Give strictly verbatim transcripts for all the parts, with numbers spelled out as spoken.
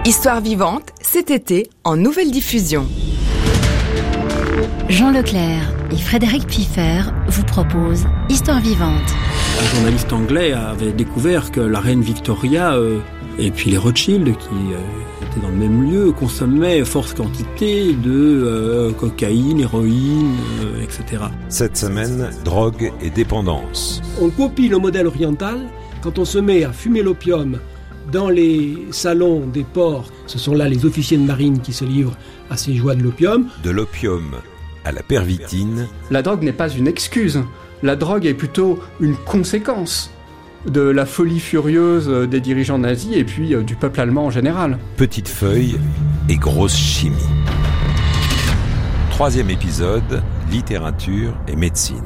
Histoire vivante, cet été, en nouvelle diffusion. Jean Leclerc et Frédéric Piffer vous proposent Histoire vivante. Un journaliste anglais avait découvert que la reine Victoria euh, et puis les Rothschild, qui euh, étaient dans le même lieu, consommaient forte quantité de euh, cocaïne, héroïne, euh, et cetera. Cette semaine, drogue et dépendance. On copie le modèle oriental quand on se met à fumer l'opium dans les salons des ports. Ce sont là les officiers de marine qui se livrent à ces joies de l'opium. De l'opium à la pervitine. La drogue n'est pas une excuse. La drogue est plutôt une conséquence de la folie furieuse des dirigeants nazis et puis du peuple allemand en général. Petite feuille et grosse chimie. Troisième épisode, littérature et médecine.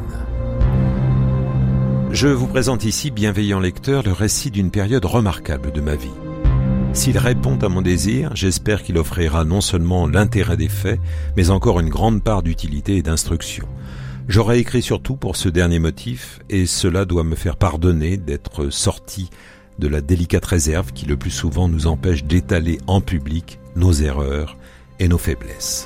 Je vous présente ici, bienveillant lecteur, le récit d'une période remarquable de ma vie. S'il répond à mon désir, j'espère qu'il offrira non seulement l'intérêt des faits, mais encore une grande part d'utilité et d'instruction. J'aurais écrit surtout pour ce dernier motif, et cela doit me faire pardonner d'être sorti de la délicate réserve qui le plus souvent nous empêche d'étaler en public nos erreurs et nos faiblesses.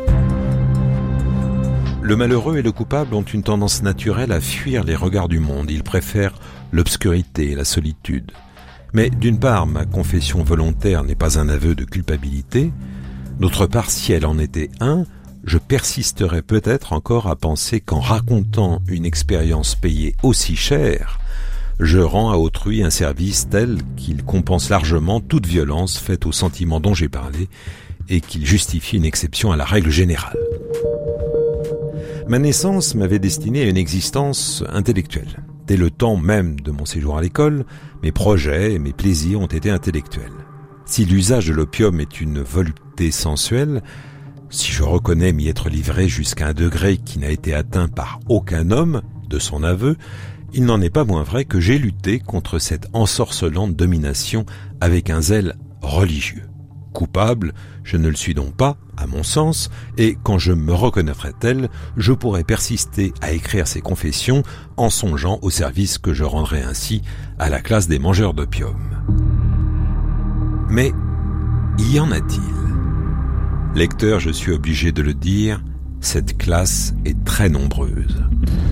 Le malheureux et le coupable ont une tendance naturelle à fuir les regards du monde. Ils préfèrent l'obscurité et la solitude. Mais d'une part, ma confession volontaire n'est pas un aveu de culpabilité. D'autre part, si elle en était un, je persisterais peut-être encore à penser qu'en racontant une expérience payée aussi cher, je rends à autrui un service tel qu'il compense largement toute violence faite aux sentiments dont j'ai parlé et qu'il justifie une exception à la règle générale. Ma naissance m'avait destiné à une existence intellectuelle. Dès le temps même de mon séjour à l'école, mes projets et mes plaisirs ont été intellectuels. Si l'usage de l'opium est une volupté sensuelle, si je reconnais m'y être livré jusqu'à un degré qui n'a été atteint par aucun homme, de son aveu, il n'en est pas moins vrai que j'ai lutté contre cette ensorcelante domination avec un zèle religieux. Coupable, je ne le suis donc pas, à mon sens, et quand je me reconnaîtrai tel, je pourrai persister à écrire ces confessions en songeant au service que je rendrai ainsi à la classe des mangeurs d'opium. Mais y en a-t-il ? Lecteur, je suis obligé de le dire, cette classe est très nombreuse.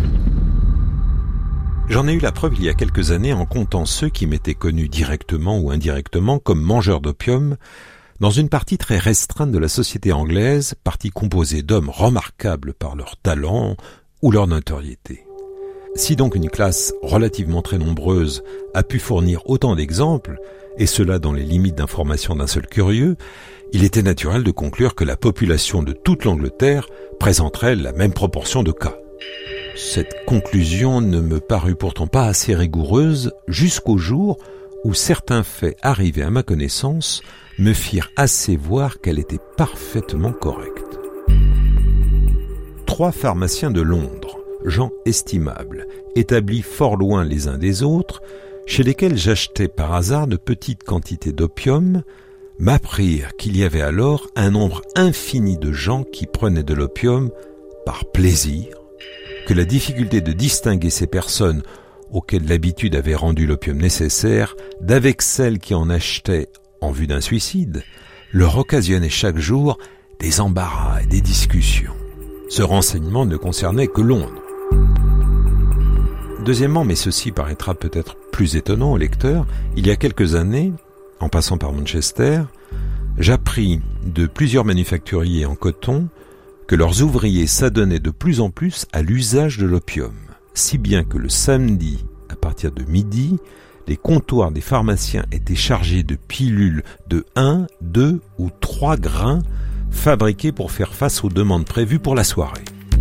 J'en ai eu la preuve il y a quelques années en comptant ceux qui m'étaient connus directement ou indirectement comme mangeurs d'opium, dans une partie très restreinte de la société anglaise, partie composée d'hommes remarquables par leur talent ou leur notoriété. Si donc une classe relativement très nombreuse a pu fournir autant d'exemples, et cela dans les limites d'information d'un seul curieux, il était naturel de conclure que la population de toute l'Angleterre présenterait la même proportion de cas. Cette conclusion ne me parut pourtant pas assez rigoureuse jusqu'au jour où certains faits arrivés à ma connaissance me firent assez voir qu'elle était parfaitement correcte. Trois pharmaciens de Londres, gens estimables, établis fort loin les uns des autres, chez lesquels j'achetais par hasard de petites quantités d'opium, m'apprirent qu'il y avait alors un nombre infini de gens qui prenaient de l'opium par plaisir, que la difficulté de distinguer ces personnes auxquelles l'habitude avait rendu l'opium nécessaire d'avec celles qui en achetaient en vue d'un suicide, leur occasionnait chaque jour des embarras et des discussions. Ce renseignement ne concernait que Londres. Deuxièmement, mais ceci paraîtra peut-être plus étonnant au lecteur, il y a quelques années, en passant par Manchester, j'appris de plusieurs manufacturiers en coton que leurs ouvriers s'adonnaient de plus en plus à l'usage de l'opium, si bien que le samedi, à partir de midi, les comptoirs des pharmaciens étaient chargés de pilules de un, deux ou trois grains fabriquées pour faire face aux demandes prévues pour la soirée.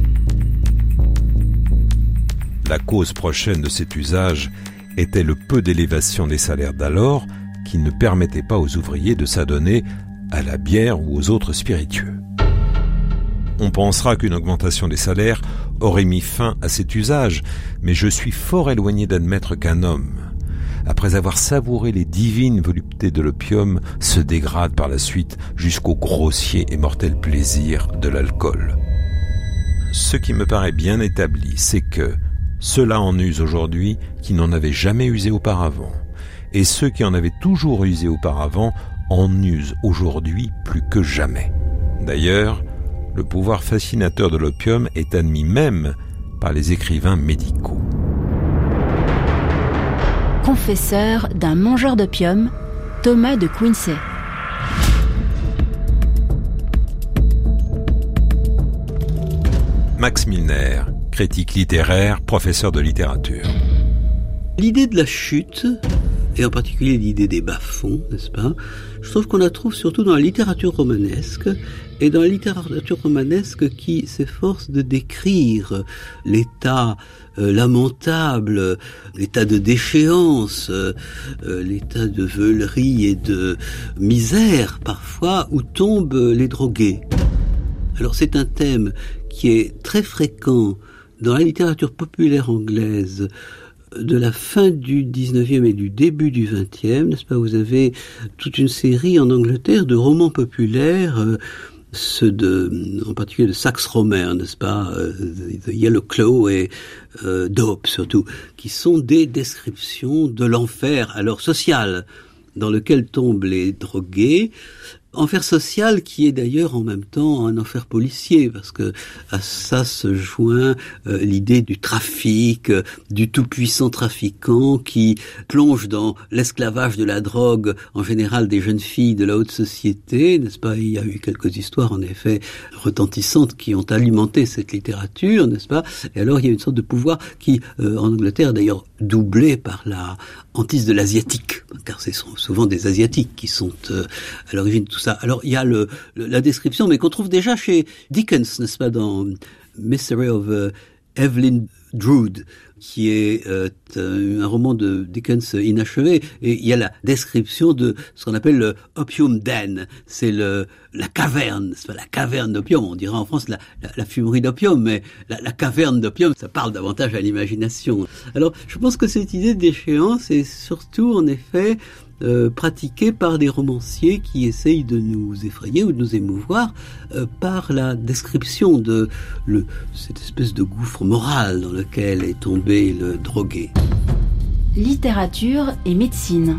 La cause prochaine de cet usage était le peu d'élévation des salaires d'alors qui ne permettait pas aux ouvriers de s'adonner à la bière ou aux autres spiritueux. On pensera qu'une augmentation des salaires aurait mis fin à cet usage, mais je suis fort éloigné d'admettre qu'un homme, après avoir savouré les divines voluptés de l'opium, se dégrade par la suite jusqu'au grossier et mortel plaisir de l'alcool. Ce qui me paraît bien établi, c'est que ceux-là en usent aujourd'hui qui n'en avaient jamais usé auparavant, et ceux qui en avaient toujours usé auparavant en usent aujourd'hui plus que jamais. D'ailleurs, le pouvoir fascinateur de l'opium est admis même par les écrivains médicaux. Confesseur d'un mangeur d'opium, Thomas de Quincey. Max Milner, critique littéraire, professeur de littérature. L'idée de la chute, et en particulier l'idée des bas-fonds, n'est-ce pas ? Je trouve qu'on la trouve surtout dans la littérature romanesque, et dans la littérature romanesque qui s'efforce de décrire l'état euh, lamentable, l'état de déchéance, euh, l'état de veulerie et de misère, parfois, où tombent les drogués. Alors c'est un thème qui est très fréquent dans la littérature populaire anglaise de la fin du dix-neuvième et du début du vingtième, n'est-ce pas ? Vous avez toute une série en Angleterre de romans populaires, euh, ceux de, en particulier de Saxe Romer, n'est-ce pas ? euh, The Yellow Claw et euh, Dope surtout, qui sont des descriptions de l'enfer, alors social, dans lequel tombent les drogués. Enfer social qui est d'ailleurs en même temps un enfer policier, parce que à ça se joint euh, l'idée du trafic, euh, du tout-puissant trafiquant qui plonge dans l'esclavage de la drogue, en général des jeunes filles de la haute société, n'est-ce pas ? Il y a eu quelques histoires en effet retentissantes qui ont alimenté cette littérature, n'est-ce pas ? Et alors il y a une sorte de pouvoir qui, euh, en Angleterre d'ailleurs, doublé par la hantise de l'asiatique, car ce sont souvent des asiatiques qui sont euh, à l'origine de tout ça. Alors il y a le, le, la description, mais qu'on trouve déjà chez Dickens, n'est-ce pas, dans Mystery of uh, Evelyn Drood, qui est euh, un roman de Dickens inachevé, et il y a la description de ce qu'on appelle le opium den, c'est le la caverne, c'est pas la caverne d'opium, on dirait en France la, la, la fumerie d'opium, mais la, la caverne d'opium, ça parle davantage à l'imagination. Alors je pense que cette idée de déchéance est surtout en effet Euh, pratiquée par des romanciers qui essayent de nous effrayer ou de nous émouvoir euh, par la description de le, cette espèce de gouffre moral dans lequel est tombé le drogué. Littérature et médecine.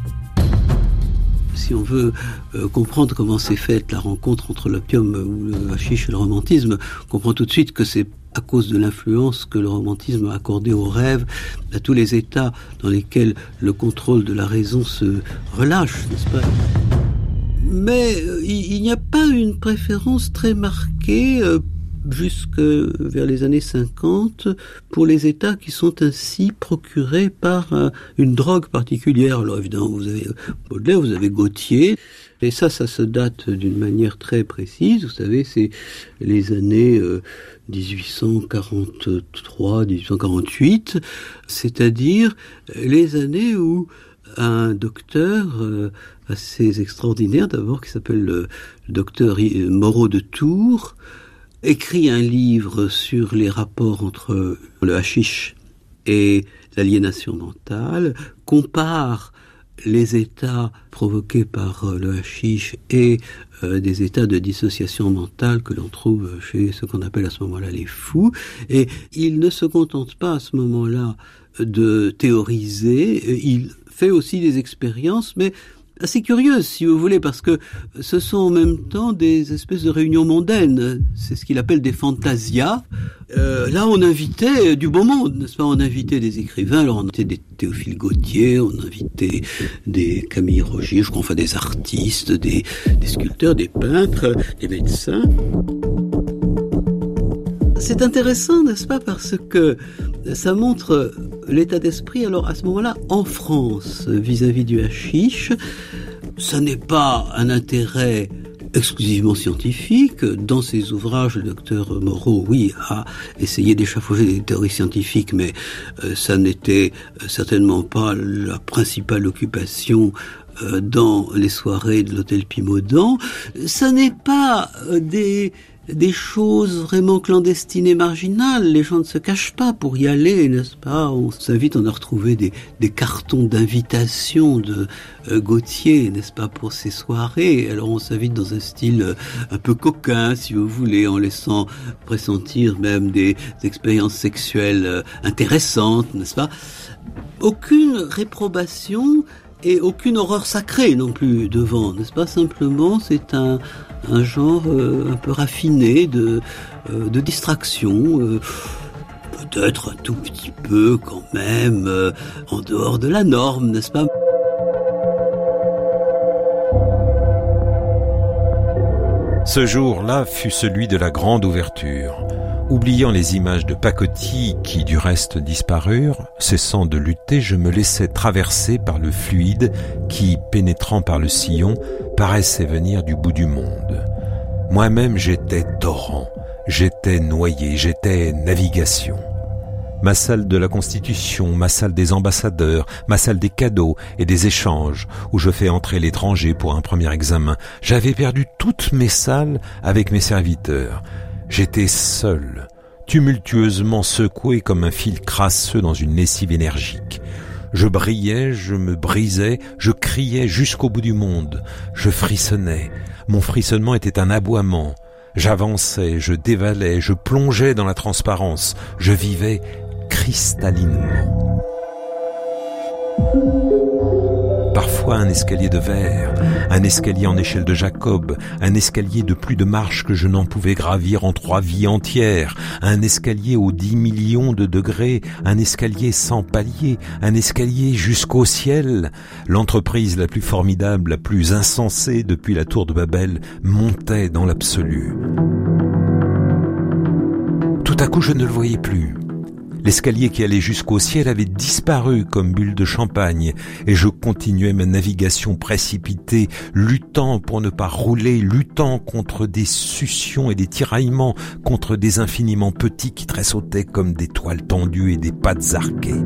Si on veut euh, comprendre comment s'est faite la rencontre entre l'opium ou le hashish et le romantisme, on comprend tout de suite que c'est à cause de l'influence que le romantisme a accordée au rêve, à tous les états dans lesquels le contrôle de la raison se relâche, n'est-ce pas ? Mais euh, il, il n'y a pas une préférence très marquée euh, jusque vers les années cinquante pour les états qui sont ainsi procurés par euh, une drogue particulière. Alors évidemment, vous avez Baudelaire, vous avez Gautier, et ça, ça se date d'une manière très précise. Vous savez, c'est les années euh, dix-huit cent quarante-trois, dix-huit cent quarante-huit, c'est-à-dire les années où un docteur euh, assez extraordinaire, d'abord, qui s'appelle le, le docteur Moreau de Tours, écrit un livre sur les rapports entre le hashish et l'aliénation mentale, compare les états provoqués par le hashish et euh, des états de dissociation mentale que l'on trouve chez ce qu'on appelle à ce moment-là les fous. Et il ne se contente pas à ce moment-là de théoriser, il fait aussi des expériences, mais assez curieuse, si vous voulez, parce que ce sont en même temps des espèces de réunions mondaines. C'est ce qu'il appelle des fantasias. Euh, là, on invitait du beau monde, n'est-ce pas ? On invitait des écrivains, alors on invitait des Théophile Gautier, on invitait des Camille Rogier, je crois, enfin des artistes, des, des sculpteurs, des peintres, des médecins. C'est intéressant, n'est-ce pas, parce que ça montre l'état d'esprit, alors à ce moment-là, en France, vis-à-vis du hashish. Ça n'est pas un intérêt exclusivement scientifique. Dans ses ouvrages, le docteur Moreau, oui, a essayé d'échafauder des théories scientifiques, mais euh, ça n'était certainement pas la principale occupation euh, dans les soirées de l'hôtel Pimaudan. Ça n'est pas euh, des... des choses vraiment clandestines et marginales. Les gens ne se cachent pas pour y aller, n'est-ce pas ? On s'invite, on a retrouvé des, des cartons d'invitation de euh, Gautier, n'est-ce pas, pour ces soirées. Alors on s'invite dans un style euh, un peu coquin, si vous voulez, en laissant pressentir même des, des expériences sexuelles euh, intéressantes, n'est-ce pas ? Aucune réprobation. et aucune horreur sacrée non plus devant, n'est-ce pas? Simplement, c'est un, un genre euh, un peu raffiné de, euh, de distraction, euh, peut-être un tout petit peu quand même euh, en dehors de la norme, n'est-ce pas? Ce jour-là fut celui de la grande ouverture. Oubliant les images de pacotille qui du reste disparurent, cessant de lutter, je me laissais traverser par le fluide qui, pénétrant par le sillon, paraissait venir du bout du monde. Moi-même j'étais torrent, j'étais noyé, j'étais navigation. Ma salle de la Constitution, ma salle des ambassadeurs, ma salle des cadeaux et des échanges, où je fais entrer l'étranger pour un premier examen. J'avais perdu toutes mes salles avec mes serviteurs. J'étais seul, tumultueusement secoué comme un fil crasseux dans une lessive énergique. Je brillais, je me brisais, je criais jusqu'au bout du monde. Je frissonnais. Mon frissonnement était un aboiement. J'avançais, je dévalais, je plongeais dans la transparence. Je vivais cristallinement. Parfois un escalier de verre, un escalier en échelle de Jacob, un escalier de plus de marches que je n'en pouvais gravir en trois vies entières, un escalier aux dix millions de degrés, un escalier sans palier, un escalier jusqu'au ciel. L'entreprise la plus formidable, la plus insensée depuis la tour de Babel montait dans l'absolu. Tout à coup, je ne le voyais plus. L'escalier qui allait jusqu'au ciel avait disparu comme bulle de champagne et je continuais ma navigation précipitée, luttant pour ne pas rouler, luttant contre des succions et des tiraillements, contre des infiniment petits qui tressautaient comme des toiles tendues et des pattes arquées.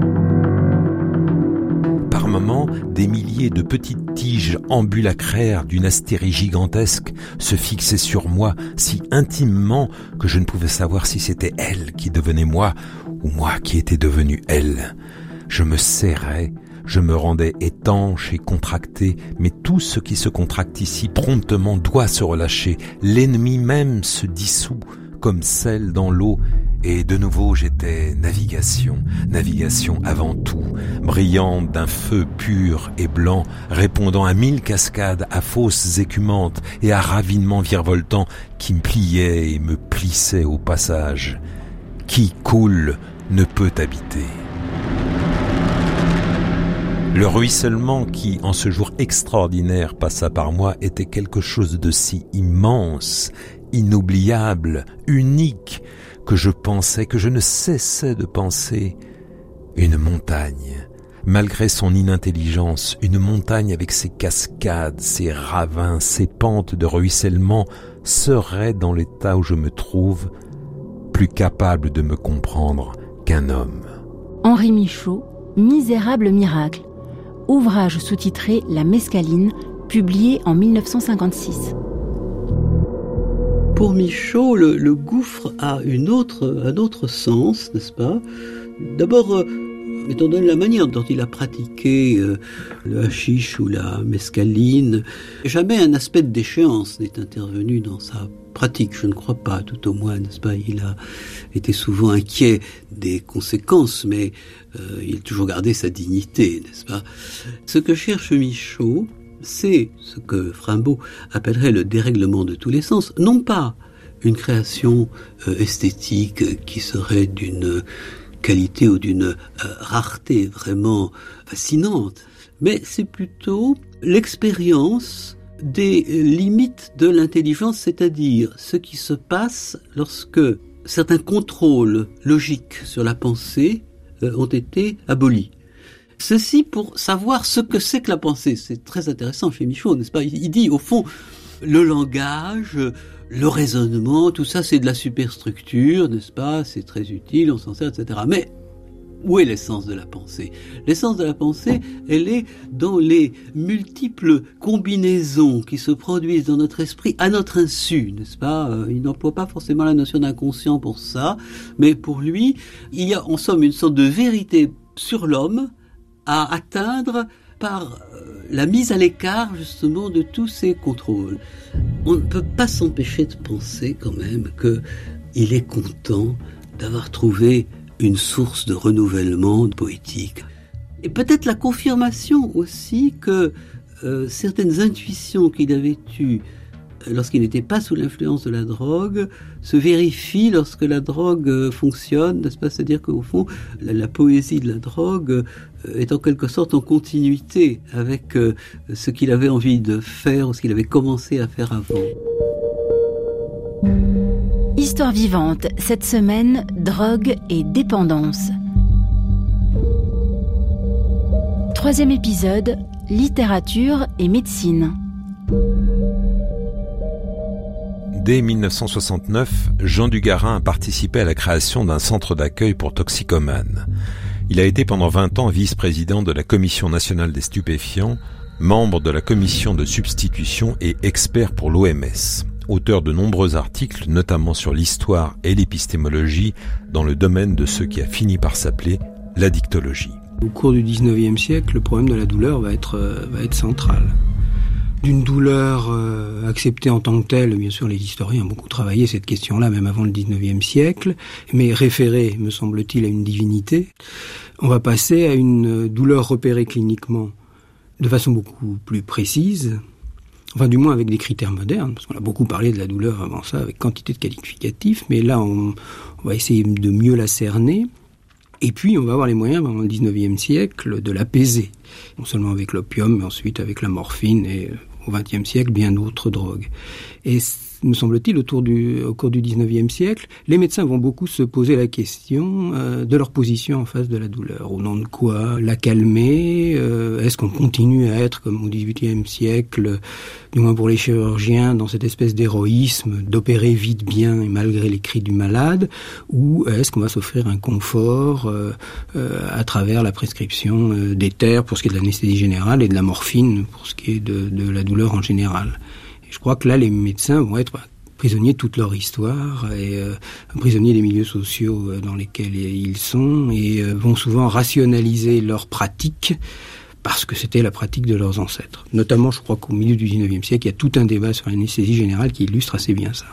Par moments, des milliers de petites tiges ambulacraires d'une astérie gigantesque se fixaient sur moi si intimement que je ne pouvais savoir si c'était elle qui devenait moi ou moi qui étais devenu elle. Je me serrais, je me rendais étanche et contracté, mais tout ce qui se contracte ici promptement doit se relâcher. L'ennemi même se dissout comme sel dans l'eau, et de nouveau j'étais navigation, navigation avant tout, brillante d'un feu pur et blanc, répondant à mille cascades, à fosses écumantes et à ravinements virevoltants qui me pliaient et me plissaient au passage. Qui coule ne peut habiter. Le ruissellement qui, en ce jour extraordinaire, passa par moi était quelque chose de si immense, inoubliable, unique, que je pensais, que je ne cessais de penser, une montagne, malgré son inintelligence, une montagne avec ses cascades, ses ravins, ses pentes de ruissellement, serait dans l'état où je me trouve, plus capable de me comprendre qu'un homme. Henri Michaud, Misérable miracle, ouvrage sous-titré La Mescaline, publié en mille neuf cent cinquante-six. Pour Michaud, le, le gouffre a une autre, un autre sens, n'est-ce pas? D'abord, euh, étant donné la manière dont il a pratiqué euh, le hashish ou la mescaline, jamais un aspect de déchéance n'est intervenu dans sa pratique, je ne crois pas, tout au moins, n'est-ce pas? Il a été souvent inquiet des conséquences, mais euh, il a toujours gardé sa dignité, n'est-ce pas? Ce que cherche Michaud, c'est ce que Rimbaud appellerait le dérèglement de tous les sens, non pas une création euh, esthétique qui serait d'une qualité ou d'une euh, rareté vraiment fascinante, mais c'est plutôt l'expérience des limites de l'intelligence, c'est-à-dire ce qui se passe lorsque certains contrôles logiques sur la pensée euh, ont été abolis. Ceci pour savoir ce que c'est que la pensée. C'est très intéressant chez Michaud, n'est-ce pas? Il dit, au fond, le langage, le raisonnement, tout ça, c'est de la superstructure, n'est-ce pas? C'est très utile, on s'en sert, et cetera. Mais où est l'essence de la pensée? L'essence de la pensée, elle est dans les multiples combinaisons qui se produisent dans notre esprit à notre insu, n'est-ce pas? Il n'emploie pas forcément la notion d'inconscient pour ça, mais pour lui, il y a en somme une sorte de vérité sur l'homme à atteindre par la mise à l'écart justement de tous ces contrôles. On ne peut pas s'empêcher de penser quand même qu'il est content d'avoir trouvé une source de renouvellement poétique. Et peut-être la confirmation aussi que euh, certaines intuitions qu'il avait eues lorsqu'il n'était pas sous l'influence de la drogue se vérifient lorsque la drogue fonctionne, n'est-ce pas ? C'est-à-dire qu'au fond, la, la poésie de la drogue est en quelque sorte en continuité avec euh, ce qu'il avait envie de faire ou ce qu'il avait commencé à faire avant. Histoire vivante, cette semaine, drogue et dépendance. Troisième épisode, littérature et médecine. Dès dix-neuf cent soixante-neuf, Jean Dugarin a participé à la création d'un centre d'accueil pour toxicomanes. Il a été pendant vingt ans vice-président de la Commission nationale des stupéfiants, membre de la commission de substitution et expert pour l'O M S. Auteur de nombreux articles, notamment sur l'histoire et l'épistémologie, dans le domaine de ce qui a fini par s'appeler l'addictologie. Au cours du dix-neuvième siècle, le problème de la douleur va être, euh, va être central. D'une douleur euh, acceptée en tant que telle, bien sûr les historiens ont beaucoup travaillé cette question-là, même avant le dix-neuvième siècle, mais référée, me semble-t-il, à une divinité, on va passer à une douleur repérée cliniquement de façon beaucoup plus précise, enfin du moins avec des critères modernes, parce qu'on a beaucoup parlé de la douleur avant ça, avec quantité de qualificatifs, mais là on, on va essayer de mieux la cerner. Et puis, on va avoir les moyens, dans le dix-neuvième siècle, de l'apaiser. Non seulement avec l'opium, mais ensuite avec la morphine et, au vingtième siècle, bien d'autres drogues. Et me semble-t-il, autour du, au cours du dix-neuvième siècle, les médecins vont beaucoup se poser la question euh, de leur position en face de la douleur. Au nom de quoi la calmer euh, Est-ce qu'on continue à être, comme au dix-huitième siècle, du moins pour les chirurgiens, dans cette espèce d'héroïsme, d'opérer vite, bien et malgré les cris du malade, ou est-ce qu'on va s'offrir un confort euh, euh, à travers la prescription euh, d'éther pour ce qui est de l'anesthésie générale et de la morphine pour ce qui est de, de la douleur en général. Et je crois que là, les médecins vont être prisonniers de toute leur histoire et euh, prisonniers des milieux sociaux dans lesquels ils sont et euh, vont souvent rationaliser leur pratique parce que c'était la pratique de leurs ancêtres. Notamment, je crois qu'au milieu du dix-neuvième siècle, il y a tout un débat sur l'anesthésie générale qui illustre assez bien ça.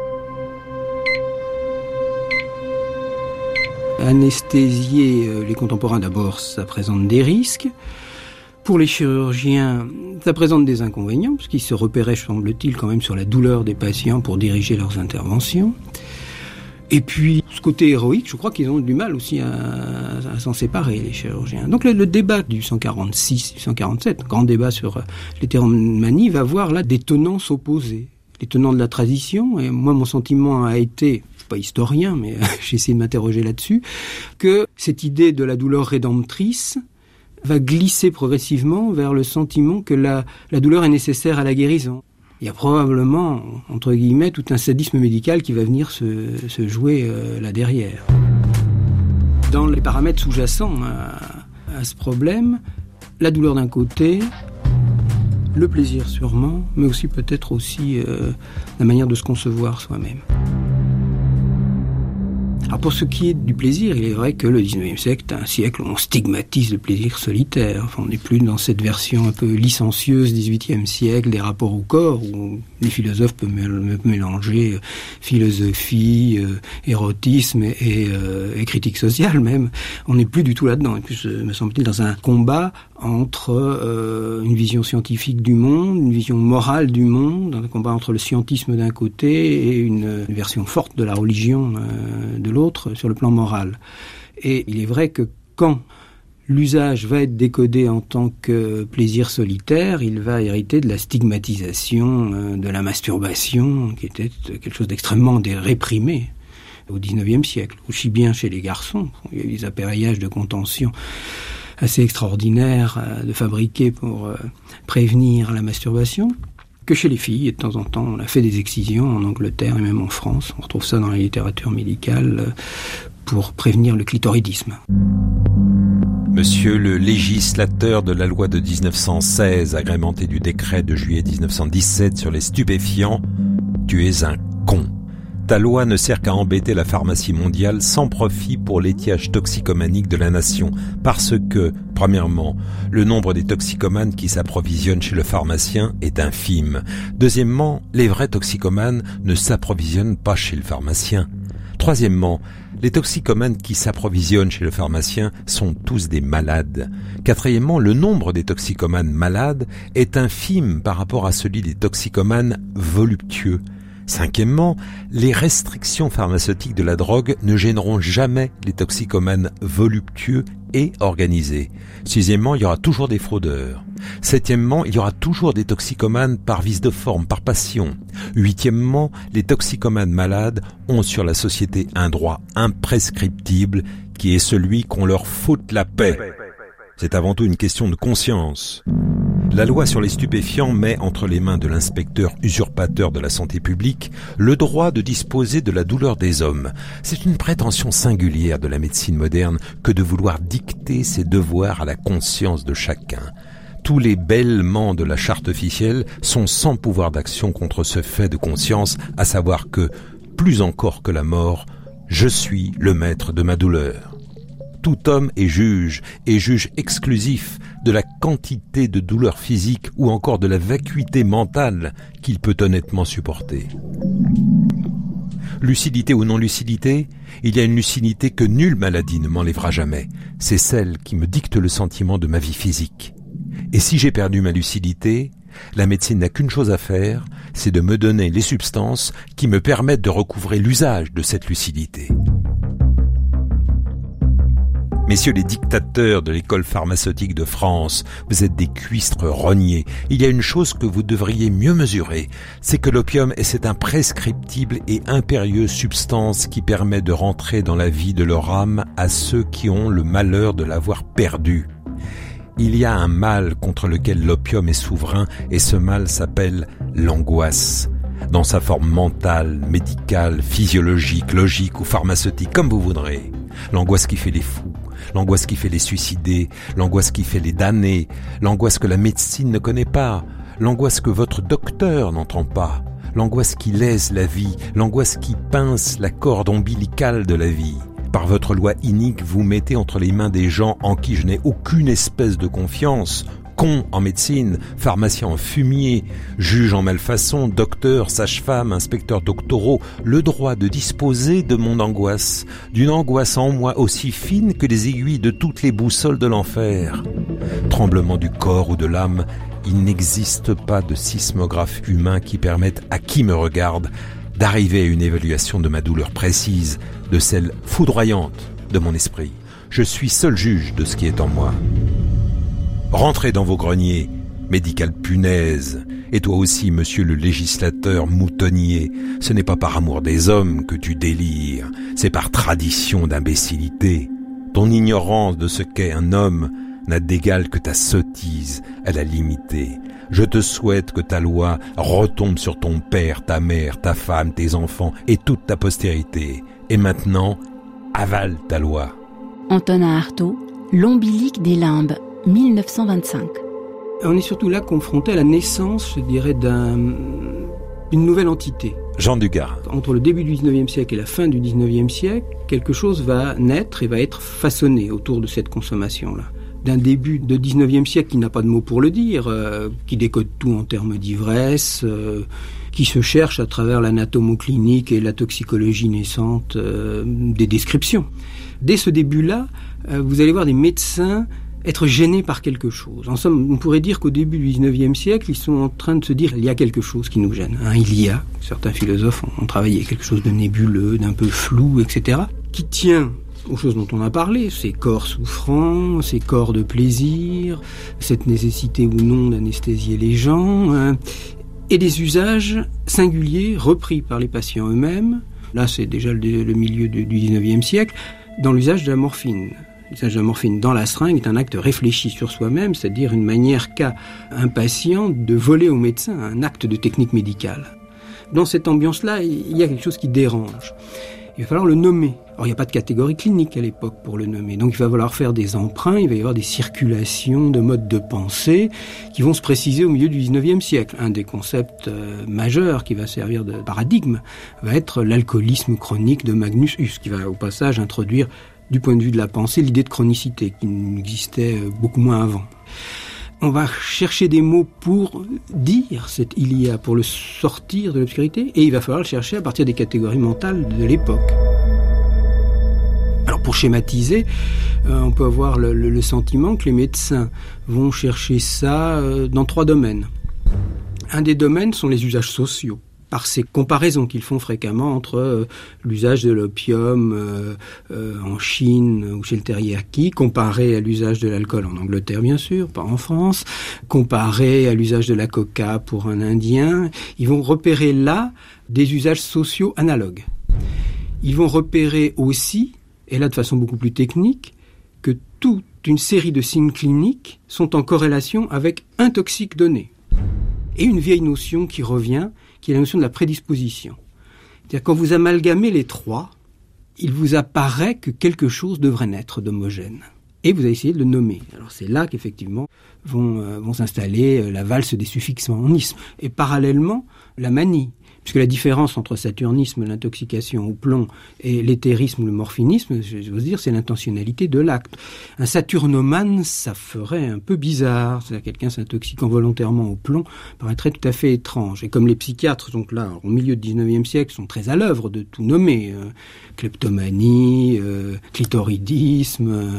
Anesthésier les contemporains, d'abord, ça présente des risques. Pour les chirurgiens, ça présente des inconvénients, parce qu'ils se repéraient, semble-t-il, quand même sur la douleur des patients pour diriger leurs interventions. Et puis, ce côté héroïque, je crois qu'ils ont du mal aussi à, à s'en séparer, les chirurgiens. Donc le, le débat du cent quarante-six, du cent quarante-sept, grand débat sur l'hétéromanie, va voir là des tenants opposés. Les tenants de la tradition, et moi mon sentiment a été, je suis pas historien, mais j'ai essayé de m'interroger là-dessus, que cette idée de la douleur rédemptrice va glisser progressivement vers le sentiment que la, la douleur est nécessaire à la guérison. Il y a probablement, entre guillemets, tout un sadisme médical qui va venir se, se jouer euh, là derrière. Dans les paramètres sous-jacents à, à ce problème, la douleur d'un côté, le plaisir sûrement, mais aussi peut-être aussi euh, la manière de se concevoir soi-même. Alors pour ce qui est du plaisir, il est vrai que le dix-neuvième siècle est un siècle où on stigmatise le plaisir solitaire. Enfin, on n'est plus dans cette version un peu licencieuse dix-huitième siècle des rapports au corps, où les philosophes peuvent mélanger philosophie, euh, érotisme et, et, euh, et critique sociale même. On n'est plus du tout là-dedans. Et plus, me semble-t-il, dans un combat entre euh, une vision scientifique du monde, une vision morale du monde, un combat entre le scientisme d'un côté et une, une version forte de la religion euh, de l'autre sur le plan moral. Et il est vrai que quand l'usage va être décodé en tant que plaisir solitaire, il va hériter de la stigmatisation euh, de la masturbation, qui était quelque chose d'extrêmement réprimé au dix-neuvième siècle, aussi bien chez les garçons. Il y a eu des appareillages de contention assez extraordinaire euh, de fabriquer pour euh, prévenir la masturbation, que chez les filles. Et de temps en temps, on a fait des excisions en Angleterre et même en France. On retrouve ça dans la littérature médicale euh, pour prévenir le clitoridisme. Monsieur le législateur de la loi de dix-neuf cent seize, agrémentée du décret de juillet dix-neuf cent dix-sept sur les stupéfiants, tu es un con. Ta loi ne sert qu'à embêter la pharmacie mondiale sans profit pour l'étiage toxicomanique de la nation. Parce que, premièrement, le nombre des toxicomanes qui s'approvisionnent chez le pharmacien est infime. Deuxièmement, les vrais toxicomanes ne s'approvisionnent pas chez le pharmacien. Troisièmement, les toxicomanes qui s'approvisionnent chez le pharmacien sont tous des malades. Quatrièmement, le nombre des toxicomanes malades est infime par rapport à celui des toxicomanes voluptueux. Cinquièmement, les restrictions pharmaceutiques de la drogue ne gêneront jamais les toxicomanes voluptueux et organisés. Sixièmement, il y aura toujours des fraudeurs. Septièmement, il y aura toujours des toxicomanes par vice de forme, par passion. Huitièmement, les toxicomanes malades ont sur la société un droit imprescriptible qui est celui qu'on leur foute la paix. C'est avant tout une question de conscience. La loi sur les stupéfiants met entre les mains de l'inspecteur usurpateur de la santé publique le droit de disposer de la douleur des hommes. C'est une prétention singulière de la médecine moderne que de vouloir dicter ses devoirs à la conscience de chacun. Tous les bêlements de la charte officielle sont sans pouvoir d'action contre ce fait de conscience, à savoir que, plus encore que la mort, je suis le maître de ma douleur. Tout homme est juge, et juge exclusif de la quantité de douleur physique ou encore de la vacuité mentale qu'il peut honnêtement supporter. Lucidité ou non-lucidité, il y a une lucidité que nulle maladie ne m'enlèvera jamais. C'est celle qui me dicte le sentiment de ma vie physique. Et si j'ai perdu ma lucidité, la médecine n'a qu'une chose à faire, c'est de me donner les substances qui me permettent de recouvrer l'usage de cette lucidité. Messieurs les dictateurs de l'école pharmaceutique de France, vous êtes des cuistres rognés. Il y a une chose que vous devriez mieux mesurer, c'est que l'opium est cette imprescriptible et impérieuse substance qui permet de rentrer dans la vie de leur âme à ceux qui ont le malheur de l'avoir perdue. Il y a un mal contre lequel l'opium est souverain et ce mal s'appelle l'angoisse. Dans sa forme mentale, médicale, physiologique, logique ou pharmaceutique, comme vous voudrez. L'angoisse qui fait les fous, l'angoisse qui fait les suicider, l'angoisse qui fait les damner, l'angoisse que la médecine ne connaît pas, l'angoisse que votre docteur n'entend pas, l'angoisse qui lèse la vie, l'angoisse qui pince la corde ombilicale de la vie. Par votre loi inique, vous mettez entre les mains des gens en qui je n'ai aucune espèce de confiance, cons en médecine, pharmaciens en fumier, juges en malfaçon, docteurs, sages-femmes, inspecteurs doctoraux, le droit de disposer de mon angoisse, d'une angoisse en moi aussi fine que les aiguilles de toutes les boussoles de l'enfer. Tremblement du corps ou de l'âme, il n'existe pas de sismographe humain qui permette à qui me regarde d'arriver à une évaluation de ma douleur précise, de celle foudroyante de mon esprit. Je suis seul juge de ce qui est en moi. Rentrez dans vos greniers, médical punaise, et toi aussi, monsieur le législateur moutonnier, ce n'est pas par amour des hommes que tu délires, c'est par tradition d'imbécilité. Ton ignorance de ce qu'est un homme n'a d'égal que ta sottise à la limiter. Je te souhaite que ta loi retombe sur ton père, ta mère, ta femme, tes enfants et toute ta postérité. Et maintenant, avale ta loi. Antonin Artaud, L'ombilique des limbes, mille neuf cent vingt-cinq. On est surtout là confronté à la naissance, je dirais, d'un, d'une nouvelle entité. Jean Dugard. Entre le début du dix-neuvième siècle et la fin du dix-neuvième siècle, quelque chose va naître et va être façonné autour de cette consommation-là. D'un début de dix-neuvième siècle qui n'a pas de mots pour le dire, euh, qui décode tout en termes d'ivresse, euh, qui se cherche à travers l'anatomoclinique et la toxicologie naissante euh, des descriptions. Dès ce début-là, euh, vous allez voir des médecins être gênés par quelque chose. En somme, on pourrait dire qu'au début du dix-neuvième siècle, ils sont en train de se dire il y a quelque chose qui nous gêne. Hein, il y a, certains philosophes ont, ont travaillé quelque chose de nébuleux, d'un peu flou, et cetera, qui tient aux choses dont on a parlé, ces corps souffrants, ces corps de plaisir, cette nécessité ou non d'anesthésier les gens, hein, et des usages singuliers repris par les patients eux-mêmes. Là, c'est déjà le, le milieu du, du dix-neuvième siècle, dans l'usage de la morphine. L'usage de la morphine dans la seringue est un acte réfléchi sur soi-même, c'est-à-dire une manière qu'a un patient de voler au médecin, un acte de technique médicale. Dans cette ambiance-là, il y a quelque chose qui dérange. Il va falloir le nommer. Alors, il n'y a pas de catégorie clinique à l'époque pour le nommer. Donc, il va falloir faire des emprunts, il va y avoir des circulations de modes de pensée qui vont se préciser au milieu du dix-neuvième siècle. Un des concepts euh, majeurs qui va servir de paradigme va être l'alcoolisme chronique de Magnus Huss, qui va au passage introduire, du point de vue de la pensée, l'idée de chronicité, qui existait beaucoup moins avant. On va chercher des mots pour dire cet il y a, pour le sortir de l'obscurité, et il va falloir le chercher à partir des catégories mentales de l'époque. Pour schématiser, euh, on peut avoir le, le, le sentiment que les médecins vont chercher ça euh, dans trois domaines. Un des domaines sont les usages sociaux, par ces comparaisons qu'ils font fréquemment entre euh, l'usage de l'opium euh, euh, en Chine ou chez le Teriyaki, comparé à l'usage de l'alcool en Angleterre bien sûr, pas en France, comparé à l'usage de la coca pour un Indien. Ils vont repérer là des usages sociaux analogues. Ils vont repérer aussi, et là de façon beaucoup plus technique, que toute une série de signes cliniques sont en corrélation avec un toxique donné. Et une vieille notion qui revient, qui est la notion de la prédisposition. C'est-à-dire quand vous amalgamez les trois, il vous apparaît que quelque chose devrait naître d'homogène. Et vous allez essayer de le nommer. Alors c'est là qu'effectivement vont, euh, vont s'installer euh, la valse des suffixes en isme. Et parallèlement, la manie. Puisque la différence entre saturnisme, l'intoxication au plomb, et l'éthérisme ou le morphinisme, je veux dire, c'est l'intentionnalité de l'acte. Un saturnomane, ça ferait un peu bizarre. C'est-à-dire quelqu'un s'intoxiquant volontairement au plomb paraîtrait tout à fait étrange. Et comme les psychiatres, donc là, au milieu du dix-neuvième siècle, sont très à l'œuvre de tout nommer, euh, kleptomanie, euh, clitoridisme, euh,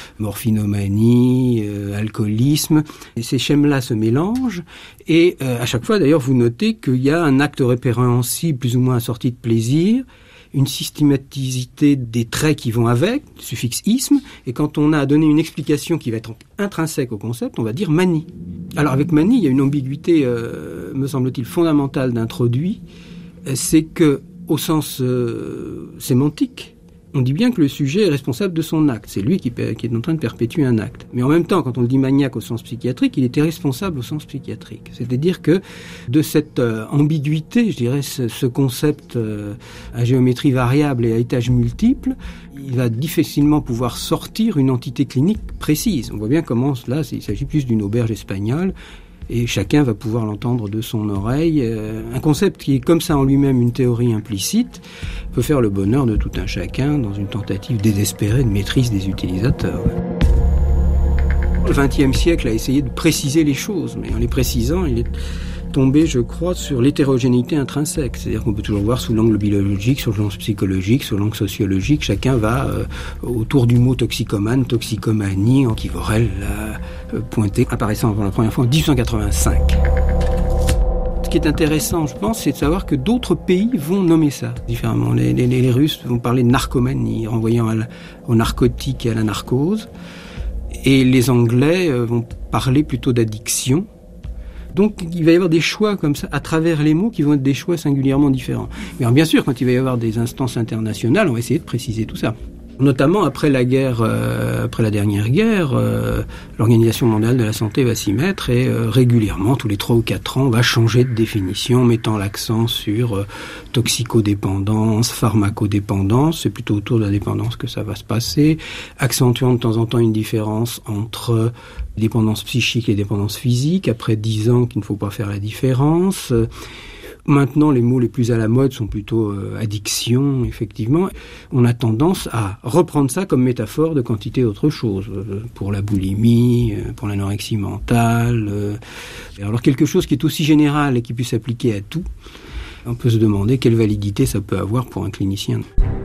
morphinomanie, euh, alcoolisme, et ces schèmes-là se mélangent. Et euh, à chaque fois, d'ailleurs, vous notez qu'il y a un acte répréhensible, plus ou moins assorti de plaisir, une systématicité des traits qui vont avec, suffixe isme, et quand on a à donner une explication qui va être intrinsèque au concept, on va dire manie. Alors avec manie, il y a une ambiguïté, euh, me semble-t-il, fondamentale d'introduit, c'est que, au sens euh, sémantique, on dit bien que le sujet est responsable de son acte. C'est lui qui, qui est en train de perpétuer un acte. Mais en même temps, quand on le dit maniaque au sens psychiatrique, il était responsable au sens psychiatrique. C'est-à-dire que de cette euh, ambiguïté, je dirais, ce, ce concept euh, à géométrie variable et à étages multiples, il va difficilement pouvoir sortir une entité clinique précise. On voit bien comment, là, il s'agit plus d'une auberge espagnole, et chacun va pouvoir l'entendre de son oreille. Euh, un concept qui est comme ça en lui-même une théorie implicite peut faire le bonheur de tout un chacun dans une tentative désespérée de maîtrise des utilisateurs. Le vingtième siècle a essayé de préciser les choses, mais en les précisant, il est tombé, je crois, sur l'hétérogénéité intrinsèque. C'est-à-dire qu'on peut toujours voir sous l'angle biologique, sous l'angle psychologique, sous l'angle sociologique. Chacun va euh, autour du mot toxicomane, toxicomanie, qui Vorel l'a euh, pointé, apparaissant pour la première fois en dix-huit cent quatre-vingt-cinq. Ce qui est intéressant, je pense, c'est de savoir que d'autres pays vont nommer ça différemment. Les, les, les Russes vont parler de narcomanie, renvoyant à la, aux narcotiques et à la narcose. Et les Anglais euh, vont parler plutôt d'addiction. Donc il va y avoir des choix comme ça, à travers les mots, qui vont être des choix singulièrement différents. Mais alors, bien sûr, quand il va y avoir des instances internationales, on va essayer de préciser tout ça. Notamment après la guerre, euh, après la dernière guerre, euh, l'Organisation mondiale de la santé va s'y mettre et euh, régulièrement, tous les trois ou quatre ans, va changer de définition, mettant l'accent sur euh, toxicodépendance, pharmacodépendance. C'est plutôt autour de la dépendance que ça va se passer, accentuant de temps en temps une différence entre dépendance psychique et dépendance physique. Après dix ans qu'il ne faut pas faire la différence. Maintenant, les mots les plus à la mode sont plutôt euh, addiction, effectivement. On a tendance à reprendre ça comme métaphore de quantité d'autre chose, euh, pour la boulimie, euh, pour l'anorexie mentale. Euh. Alors quelque chose qui est aussi général et qui puisse s'appliquer à tout, on peut se demander quelle validité ça peut avoir pour un clinicien.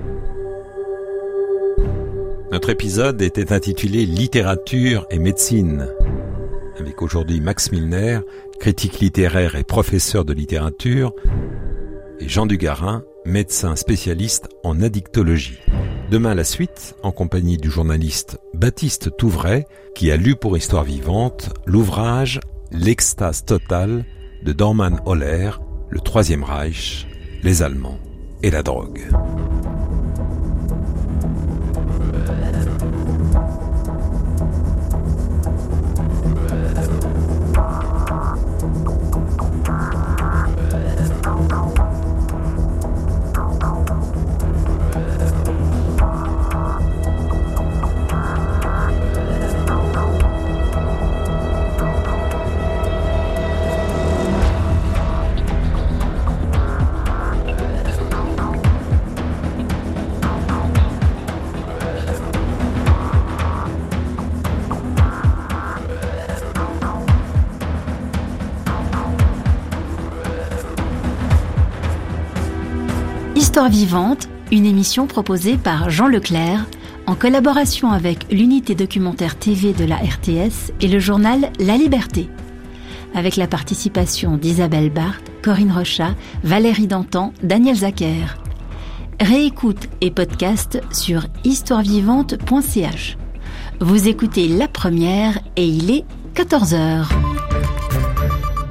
Notre épisode était intitulé « Littérature et médecine », avec aujourd'hui Max Milner, critique littéraire et professeur de littérature, et Jean Dugarin, médecin spécialiste en addictologie. Demain, la suite, en compagnie du journaliste Baptiste Touvray, qui a lu pour Histoire Vivante l'ouvrage « L'extase totale » de Dorman Holler, le Troisième Reich, les Allemands et la drogue. Histoire vivante, une émission proposée par Jean Leclerc en collaboration avec l'unité documentaire T V de la R T S et le journal La Liberté, avec la participation d'Isabelle Barthes, Corinne Rochat, Valérie Dantan, Daniel Zacher. Réécoute et podcast sur histoire vivante point c h. Vous écoutez La Première et il est quatorze heures.